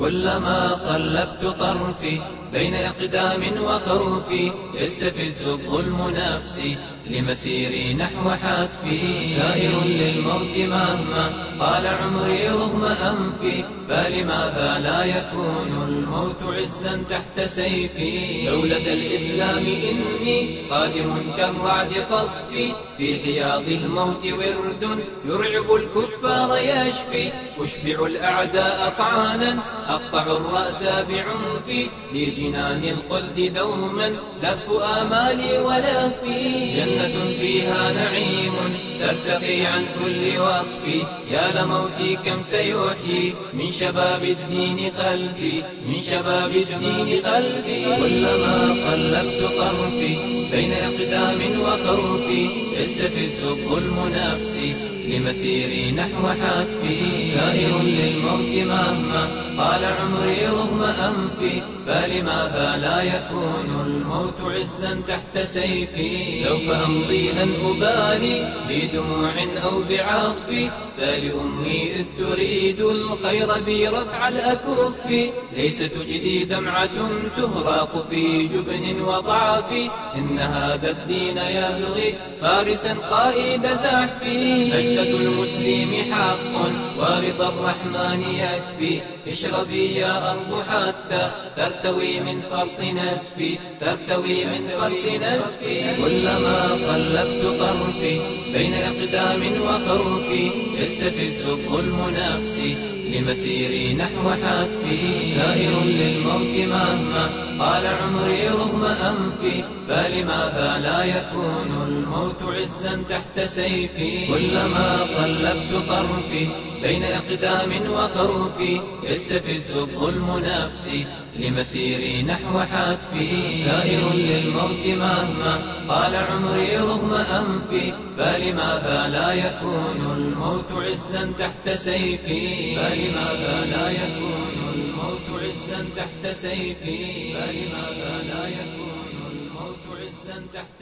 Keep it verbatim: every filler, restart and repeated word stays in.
كلما قلبت طرفي بين إقدام وخوفي يستفز الظلم نفسي لمسيري نحو حتفي. سائر للموت مهما طال عمري رغم أنفي، فلماذا لا يكون الموت عزا تحت سيفي؟ دولة الإسلام إني قادم كالرعد قصفي، في حياض الموت ورد يرعب الكفار يشفي. أشبع الأعداء طعانا أقطع الرأس بعنفي، لجنان الخلد دوما لف آمالي ولفي. جنة فيها نعيم ترتقي عن كل وصف، يا لموتي كم سيحيي من شباب الدين خلفي، من شباب الدين خلفي. كلما قلبت طرفي بين إقدام وخوفي يستفز الظلم نفسي لمسيري نحو حتفي. سائر للموت مهما طال عمري رغم أنفي، فلماذا لا يكون الموت عزا تحت سيفي؟ سوف أمضي لن أبالي بدموع أو بعطفي، فلأمي إذ تريد الخير بي رفع الأكف. ليس تجدي دمعة تهراق في جبن وضعف، إن هذا الدين يبغي فارسا قائد زحفي. نجدة المسلم حق ورضا الرحمن يكفي، اشربي يا أرض حتى ترتوي من فرط نزفي، ترتوي من فرط نزفي. كلما قلبت طرفي بين إقدام وخوفي يستفز الظلم نفسي لمسيري نحو حتفي. سائر للموت مهما طال عمري رغم أنفي، فلماذا لا يكون الموت عزا تحت سيفي؟ كلما قلبت طرفي بين إقدام وخوفي يستفز الظلم نفسي لمسيري نحو حتفي. سائر للموت مهما طال عمري رغم أنفي، فلماذا لا يكون الموت عزا تحت سيفي؟ فلماذا لا يكون الموت عزا تحت سيفي؟ فلماذا لا يكون الموت عزا تحت